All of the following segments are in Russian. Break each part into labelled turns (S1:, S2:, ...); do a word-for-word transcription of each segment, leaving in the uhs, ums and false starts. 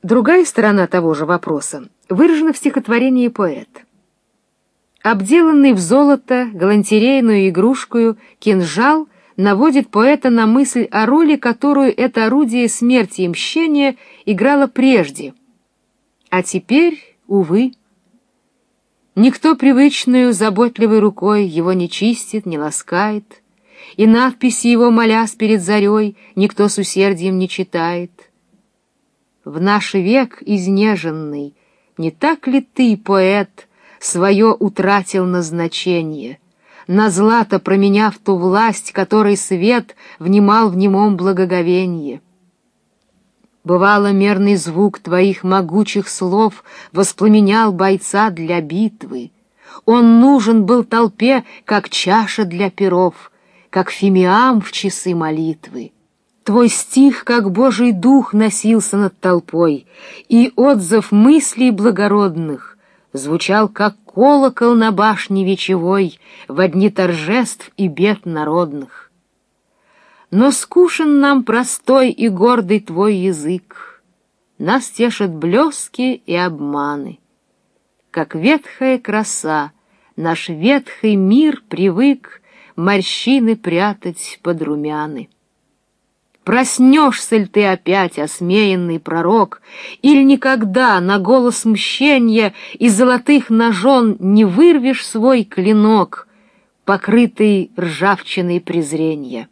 S1: Другая сторона того же вопроса выражена в стихотворении «Поэт». Обделанный в золото галантерейную игрушкою кинжал наводит поэта на мысль о роли, которую это орудие смерти и мщения играло прежде. А теперь, увы, никто привычную заботливой рукой его не чистит, не ласкает, и надписи его, молясь перед зарей, никто с усердием не читает. В наш век изнеженный, не так ли ты, поэт, свое утратил назначение, на злато променяв ту власть, которой свет внимал в немом благоговенье? Бывало, мерный звук твоих могучих слов воспламенял бойца для битвы. Он нужен был толпе, как чаша для перов, как фимиам в часы молитвы. Твой стих, как Божий дух, носился над толпой, и отзыв мыслей благородных звучал, как колокол на башне вечевой во дни торжеств и бед народных. Но скучен нам простой и гордый твой язык, нас тешат блески и обманы. Как ветхая краса, наш ветхий мир привык морщины прятать под румяны. Проснешься ли ты опять, осмеянный пророк, или никогда на голос мщения из золотых ножон не вырвешь свой клинок, покрытый ржавчиной презрения?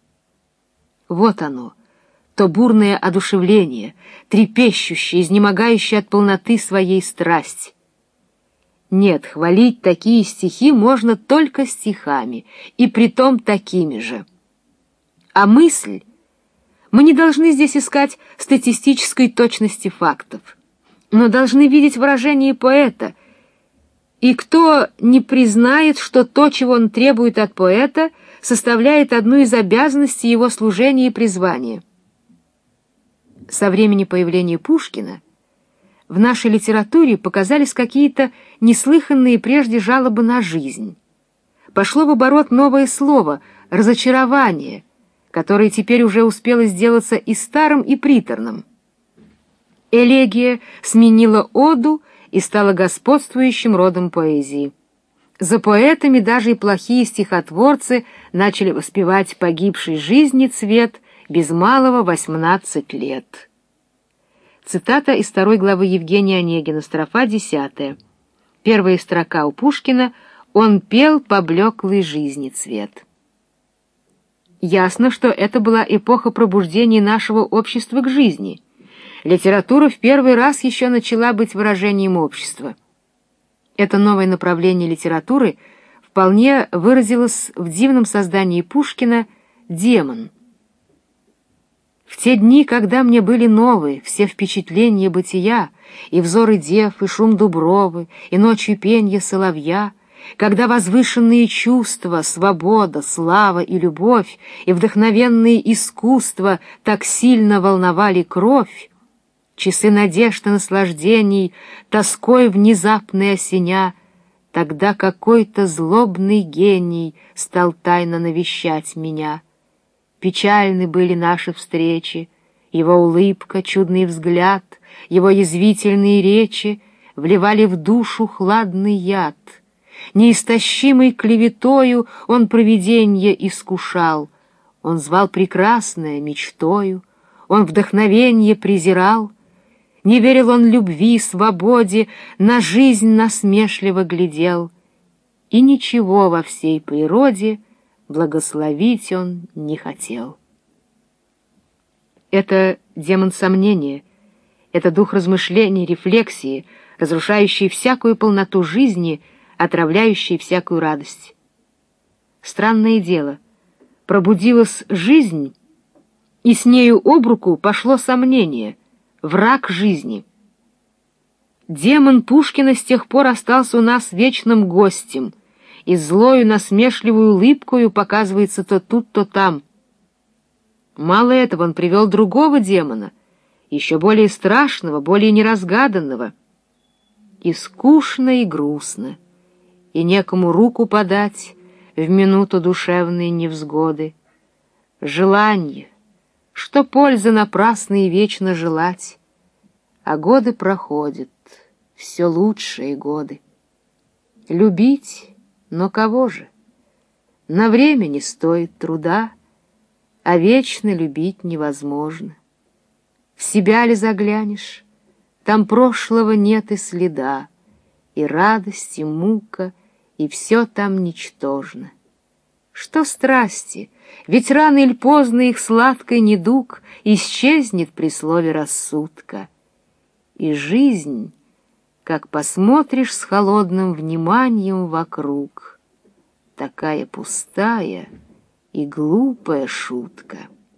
S1: Вот оно, то бурное одушевление, трепещущее, изнемогающее от полноты своей страсти. Нет, хвалить такие стихи можно только стихами, и притом такими же. А мысль... Мы не должны здесь искать статистической точности фактов, но должны видеть выражение поэта. И кто не признает, что то, чего он требует от поэта, составляет одну из обязанностей его служения и призвания? Со времени появления Пушкина в нашей литературе показались какие-то неслыханные прежде жалобы на жизнь. Пошло в оборот новое слово — разочарование, которое теперь уже успело сделаться и старым, и приторным. Элегия сменила оду и стала господствующим родом поэзии. За поэтами даже и плохие стихотворцы начали воспевать погибшей жизни цвет без малого восемнадцать лет. Цитата из второй главы Евгения Онегина, строфа десятая. Первая строка у Пушкина: «Он пел поблеклый жизни цвет». Ясно, что это была эпоха пробуждения нашего общества к жизни. Литература в первый раз еще начала быть выражением общества. Это новое направление литературы вполне выразилось в дивном создании Пушкина «Демон». В те дни, когда мне были новые все впечатления бытия, и взоры дев, и шум дубровы, и ночью пенье соловья, когда возвышенные чувства, свобода, слава и любовь, и вдохновенные искусства так сильно волновали кровь, часы надежд и наслаждений, тоской внезапной осеня, тогда какой-то злобный гений стал тайно навещать меня. Печальны были наши встречи, его улыбка, чудный взгляд, его язвительные речи вливали в душу хладный яд. Неистощимой клеветою он провиденье искушал, он звал прекрасное мечтою, он вдохновенье презирал, не верил он любви, свободе, на жизнь насмешливо глядел, и ничего во всей природе благословить он не хотел. Это демон сомнения, это дух размышлений, рефлексии, разрушающий всякую полноту жизни, отравляющий всякую радость. Странное дело, пробудилась жизнь, и с нею об руку пошло сомнение, враг жизни. Демон Пушкина с тех пор остался у нас вечным гостем, и злою насмешливую улыбкою показывается то тут, то там. Мало этого, он привел другого демона, еще более страшного, более неразгаданного. И скучно, и грустно, и некому руку подать в минуту душевной невзгоды. Желание, что пользы напрасно и вечно желать, А годы проходят, все лучшие годы. Любить, но кого же? На время не стоит труда, а вечно любить невозможно. В себя ли заглянешь, там прошлого нет и следа, и радость, и мука, и все там ничтожно. Что страсти, ведь рано или поздно их сладкий недуг исчезнет при слове рассудка. И жизнь, как посмотришь с холодным вниманием вокруг, такая пустая и глупая шутка.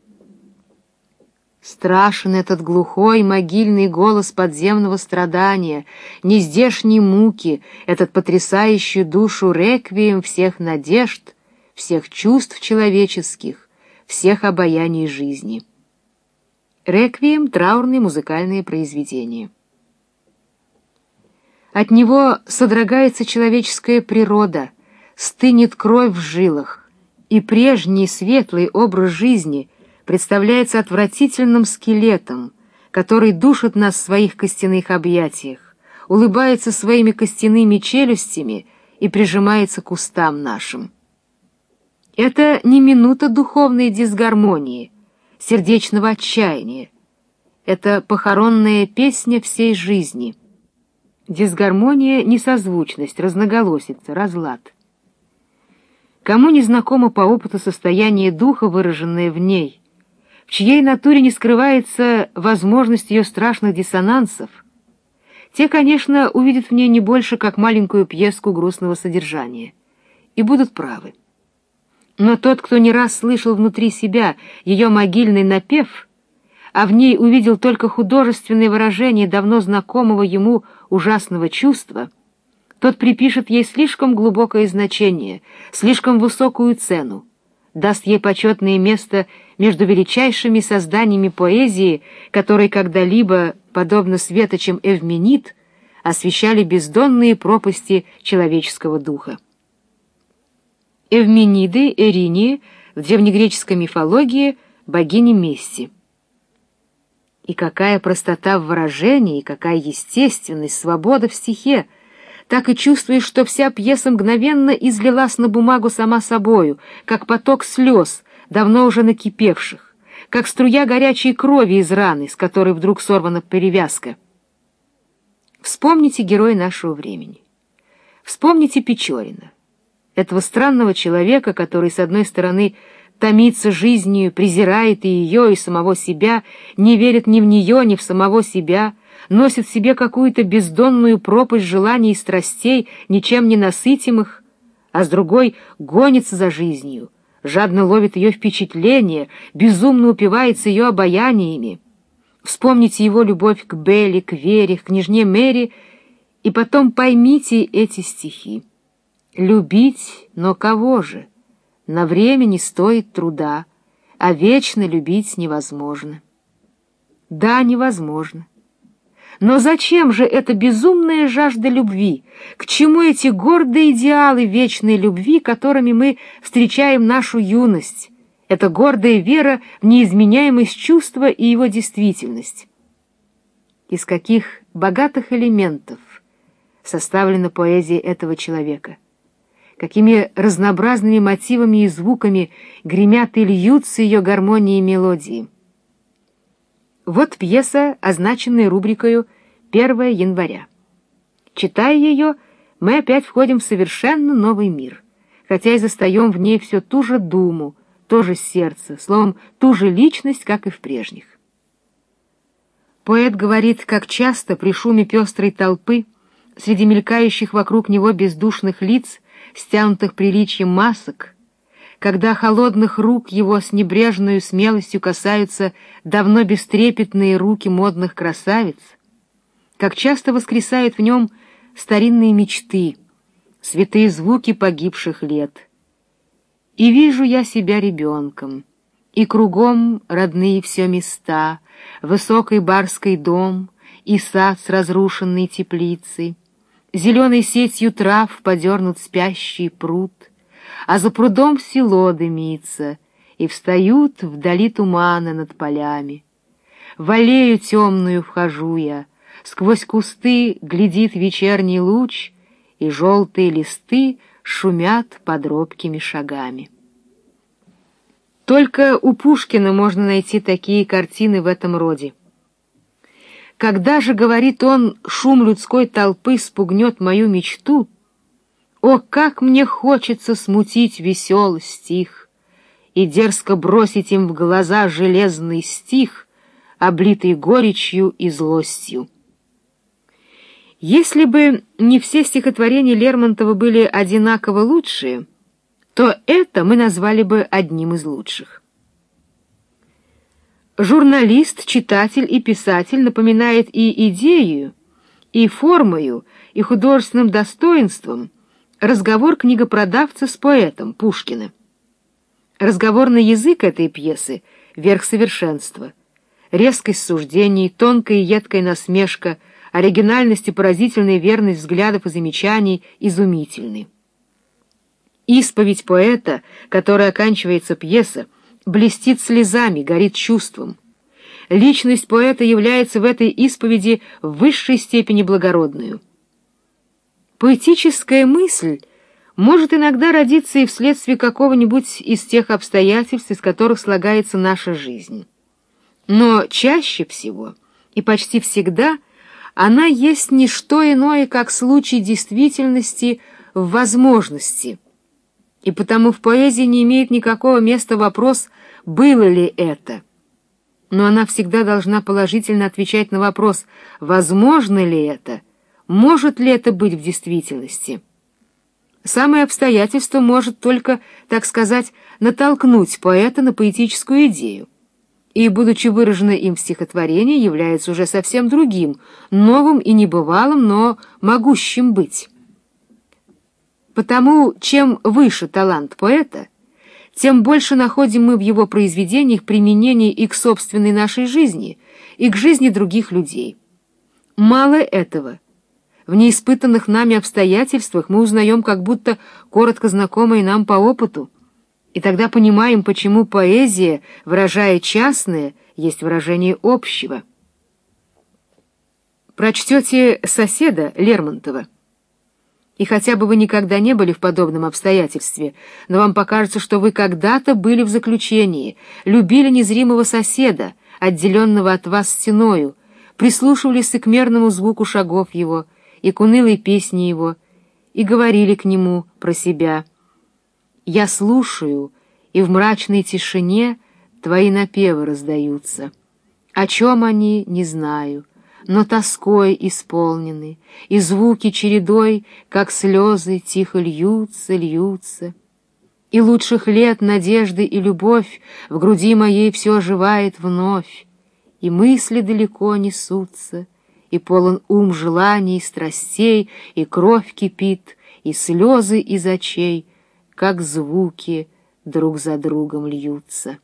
S1: Страшен этот глухой могильный голос подземного страдания, нездешней муки, этот потрясающий душу реквием всех надежд, всех чувств человеческих, всех обаяний жизни. Реквием — траурные музыкальные произведения. От него содрогается человеческая природа, стынет кровь в жилах, и прежний светлый образ жизни представляется отвратительным скелетом, который душит нас в своих костяных объятиях, улыбается своими костяными челюстями и прижимается к устам нашим. Это не минута духовной дисгармонии, сердечного отчаяния. Это похоронная песня всей жизни. Дисгармония — несозвучность, разноголосица, разлад. Кому не знакомо по опыту состояние духа, выраженное в ней, в чьей натуре не скрывается возможность ее страшных диссонансов, те, конечно, увидят в ней не больше, как маленькую пьеску грустного содержания, и будут правы. Но тот, кто не раз слышал внутри себя ее могильный напев, а в ней увидел только художественное выражение давно знакомого ему ужасного чувства, тот припишет ей слишком глубокое значение, слишком высокую цену, даст ей почетное место между величайшими созданиями поэзии, которые когда-либо, подобно светочам Эвменид, освещали бездонные пропасти человеческого духа. Эвмениды, Эринии, в древнегреческой мифологии богини мести. И какая простота в выражении, и какая естественность, свобода в стихе! Так и чувствуешь, что вся пьеса мгновенно излилась на бумагу сама собою, как поток слез, давно уже накипевших, как струя горячей крови из раны, с которой вдруг сорвана перевязка. Вспомните героя нашего времени. Вспомните Печорина, этого странного человека, который, с одной стороны, томится жизнью, презирает и ее, и самого себя, не верит ни в нее, ни в самого себя, носит в себе какую-то бездонную пропасть желаний и страстей, ничем не насытимых, а с другой гонится за жизнью, жадно ловит ее впечатления, безумно упивается ее обаяниями. Вспомните его любовь к Белле, к Вере, к княжне Мэри, и потом поймите эти стихи. Любить, но кого же? На время не стоит труда, а вечно любить невозможно. Да, невозможно. Но зачем же эта безумная жажда любви? К чему эти гордые идеалы вечной любви, которыми мы встречаем нашу юность? Это гордая вера в неизменяемость чувства и его действительность. Из каких богатых элементов составлена поэзия этого человека? Какими разнообразными мотивами и звуками гремят и льются ее гармонии и мелодии. Вот пьеса, означенная рубрикою первого января. Читая ее, мы опять входим в совершенно новый мир, хотя и застаем в ней все ту же думу, то же сердце, словом, ту же личность, как и в прежних. Поэт говорит, как часто при шуме пестрой толпы, среди мелькающих вокруг него бездушных лиц, стянутых приличием масок, когда холодных рук его с небрежною смелостью касаются давно бестрепетные руки модных красавиц, как часто воскресают в нем старинные мечты, святые звуки погибших лет. И вижу я себя ребенком, и кругом родные все места, высокий барский дом и сад с разрушенной теплицей, зеленой сетью трав подернут спящий пруд, а за прудом село дымится, и встают вдали туманы над полями. В аллею темную вхожу я, сквозь кусты глядит вечерний луч, и желтые листы шумят под робкими шагами. Только у Пушкина можно найти такие картины в этом роде. Когда же, говорит он, шум людской толпы спугнет мою мечту, о, как мне хочется смутить веселость их и дерзко бросить им в глаза железный стих, облитый горечью и злостью. Если бы не все стихотворения Лермонтова были одинаково лучшие, то это мы назвали бы одним из лучших. Журналист, читатель и писатель напоминает и идею, и формою, и художественным достоинством разговор книгопродавца с поэтом Пушкина. Разговорный язык этой пьесы — верх совершенства. Резкость суждений, тонкая и едкая насмешка, оригинальность и поразительная верность взглядов и замечаний изумительны. Исповедь поэта, которой оканчивается пьеса, блестит слезами, горит чувством. Личность поэта является в этой исповеди в высшей степени благородную. Поэтическая мысль может иногда родиться и вследствие какого-нибудь из тех обстоятельств, из которых слагается наша жизнь. Но чаще всего и почти всегда она есть не что иное, как случай действительности в возможности, и потому в поэзии не имеет никакого места вопрос, было ли это. Но она всегда должна положительно отвечать на вопрос, возможно ли это, может ли это быть в действительности. Самое обстоятельство может только, так сказать, натолкнуть поэта на поэтическую идею, и, будучи выражено им в стихотворении, является уже совсем другим, новым и небывалым, но могущим быть. Потому, чем выше талант поэта, тем больше находим мы в его произведениях применение и к собственной нашей жизни, и к жизни других людей. Мало этого. В неиспытанных нами обстоятельствах мы узнаем как будто коротко знакомые нам по опыту, и тогда понимаем, почему поэзия, выражая частное, есть выражение общего. Прочтете «Соседа» Лермонтова, и хотя бы вы никогда не были в подобном обстоятельстве, но вам покажется, что вы когда-то были в заключении, любили незримого соседа, отделенного от вас стеною, прислушивались к мерному звуку шагов его и к унылой песне его, и говорили к нему про себя: «Я слушаю, и в мрачной тишине твои напевы раздаются. О чем они, не знаю, но тоской исполнены, и звуки чередой, как слезы, тихо льются, льются. И лучших лет надежды и любовь в груди моей все оживает вновь, и мысли далеко несутся, и полон ум желаний, страстей, и кровь кипит, и слезы из очей, как звуки друг за другом льются».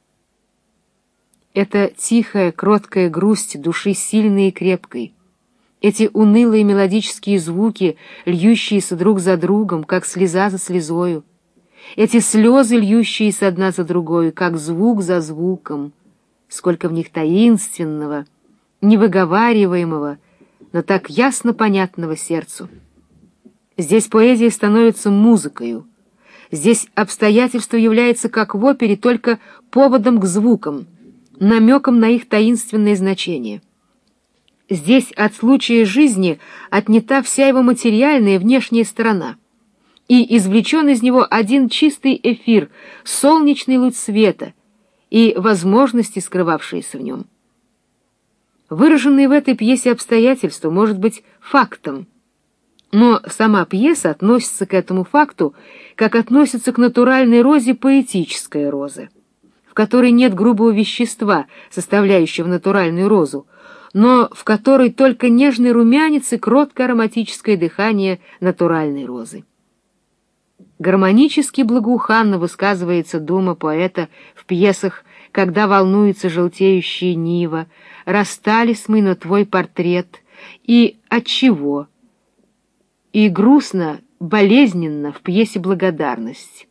S1: Это тихая, кроткая грусть души сильной и крепкой. Эти унылые мелодические звуки, льющиеся друг за другом, как слеза за слезою. Эти слезы, льющиеся одна за другой, как звук за звуком. Сколько в них таинственного, невыговариваемого, но так ясно понятного сердцу. Здесь поэзия становится музыкою. Здесь обстоятельство является, как в опере, только поводом к звукам, намеком на их таинственное значение. Здесь от случая жизни отнята вся его материальная внешняя сторона, и извлечен из него один чистый эфир, солнечный луч света и возможности, скрывавшиеся в нем. Выраженные в этой пьесе обстоятельства может быть фактом, но сама пьеса относится к этому факту, как относится к натуральной розе поэтическая роза, в которой нет грубого вещества, составляющего натуральную розу, но в которой только нежный румянец и кроткое ароматическое дыхание натуральной розы. Гармонически благоуханно высказывается дума поэта в пьесах «Когда волнуется желтеющая нива», «Расстались мы, но твой портрет» и «Отчего?» и грустно, болезненно в пьесе «Благодарность».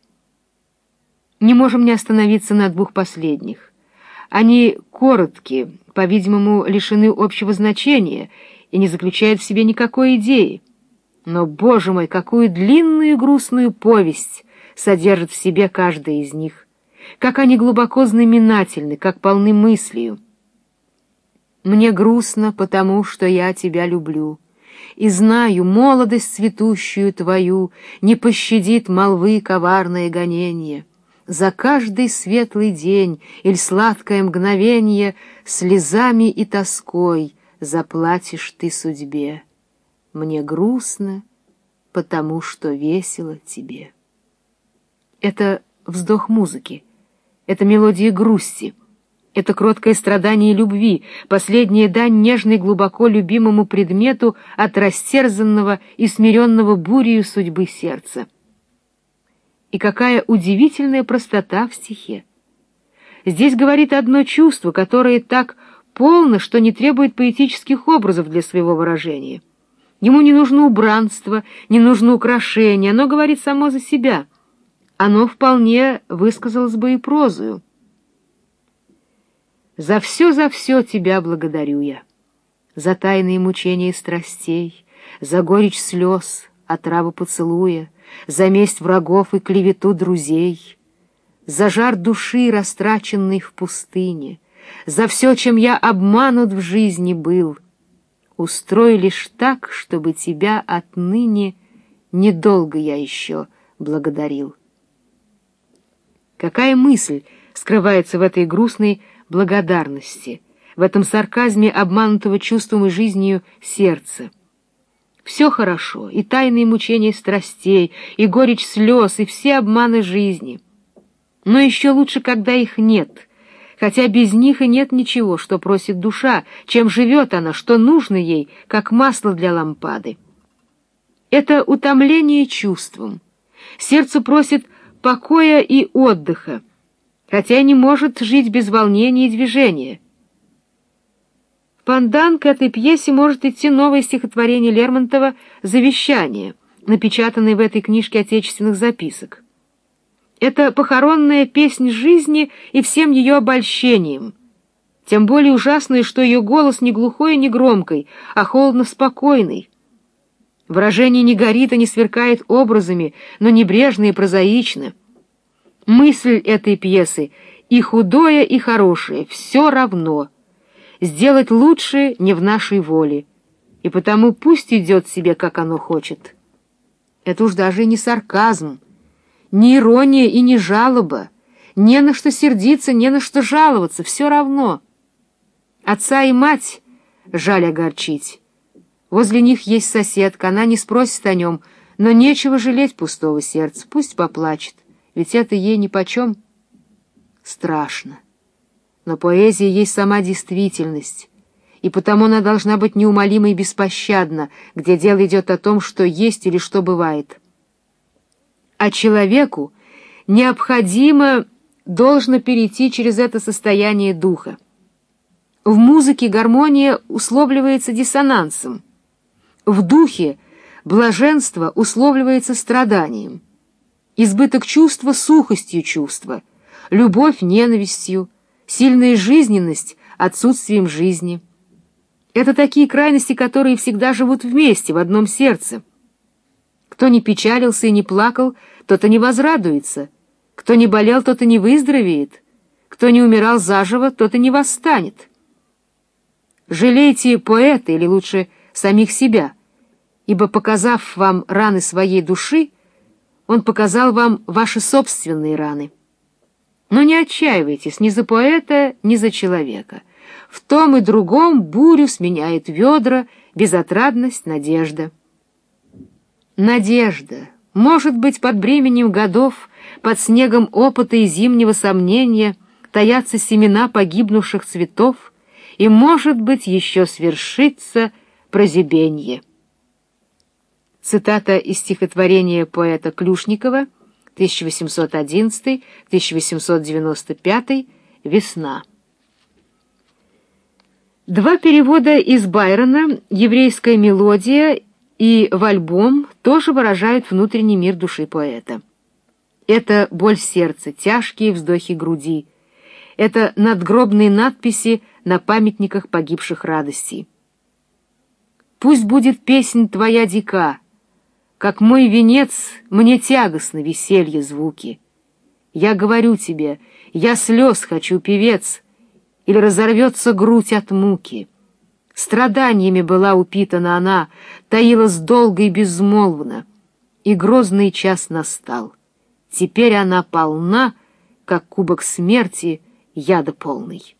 S1: Не можем не остановиться на двух последних. Они короткие, по-видимому, лишены общего значения, и не заключает в себе никакой идеи. Но, Боже мой, какую длинную и грустную повесть содержит в себе каждая из них, как они глубоко знаменательны, как полны мыслью. Мне грустно, потому что я тебя люблю, и знаю, молодость цветущую твою не пощадит молвы коварное гонение. За каждый светлый день или сладкое мгновенье слезами и тоской заплатишь ты судьбе. Мне грустно, потому что весело тебе. Это вздох музыки, это мелодия грусти, это кроткое страдание любви, последняя дань нежной глубоко любимому предмету от растерзанного и смиренного бурею судьбы сердца. И какая удивительная простота в стихе! Здесь говорит одно чувство, которое так полно, что не требует поэтических образов для своего выражения. Ему не нужно убранство, не нужно украшения, оно говорит само за себя. Оно вполне высказалось бы и прозою. «За все, за все тебя благодарю я, за тайные мучения страстей, за горечь слез, отраву поцелуя, за месть врагов и клевету друзей, за жар души, растраченный в пустыне, за все, чем я обманут в жизни был. Устрой лишь так, чтобы тебя отныне недолго я еще благодарил». Какая мысль скрывается в этой грустной благодарности, в этом сарказме обманутого чувством и жизнью сердца! Все хорошо, и тайные мучения страстей, и горечь слез, и все обманы жизни. Но еще лучше, когда их нет, хотя без них и нет ничего, что просит душа, чем живет она, что нужно ей, как масло для лампады. Это утомление чувством. Сердце просит покоя и отдыха, хотя не может жить без волнения и движения. В пандан к этой пьесе может идти новое стихотворение Лермонтова «Завещание», напечатанное в этой книжке отечественных записок. Это похоронная песнь жизни и всем ее обольщением. Тем более ужасное, что ее голос не глухой и не громкий, а холодно-спокойный. Выражение не горит и не сверкает образами, но небрежно и прозаично. Мысль этой пьесы и худое, и хорошее все равно. Сделать лучше не в нашей воле, и потому пусть идет себе, как оно хочет. Это уж даже и не сарказм, не ирония и не жалоба, не на что сердиться, не на что жаловаться, все равно. Отца и мать жаль огорчить. Возле них есть соседка, она не спросит о нем, но нечего жалеть пустого сердца, пусть поплачет, ведь это ей нипочем. Страшно. Но поэзия есть сама действительность, и потому она должна быть неумолима и беспощадна, где дело идет о том, что есть или что бывает. А человеку необходимо должно перейти через это состояние духа. В музыке гармония условливается диссонансом, в духе блаженство условливается страданием, избыток чувства — сухостью чувства, любовь — ненавистью, сильная жизненность — отсутствием жизни. Это такие крайности, которые всегда живут вместе, в одном сердце. Кто не печалился и не плакал, тот и не возрадуется, кто не болел, тот и не выздоровеет, кто не умирал заживо, тот и не восстанет. Жалейте поэта, или лучше самих себя, ибо, показав вам раны своей души, он показал вам ваши собственные раны. Но не отчаивайтесь ни за поэта, ни за человека. В том и другом бурю сменяет ведра, безотрадность, надежда. Надежда, может быть, под бременем годов, под снегом опыта и зимнего сомнения таятся семена погибнувших цветов, и, может быть, еще свершится прозябенье. Цитата из стихотворения поэта Клюшникова, тысяча восемьсот одиннадцатый — тысяча восемьсот девяносто пятый, «Весна». Два перевода из Байрона, «Еврейская мелодия» и «В альбом» тоже выражают внутренний мир души поэта. Это боль сердца, тяжкие вздохи груди. Это надгробные надписи на памятниках погибших радостей. Пусть будет песнь твоя дика, как мой венец, мне тягостно веселье звуки. Я говорю тебе, я слез хочу, певец, или разорвется грудь от муки. Страданиями была упитана она, таилась долго и безмолвно, и грозный час настал. Теперь она полна, как кубок смерти, яда полный.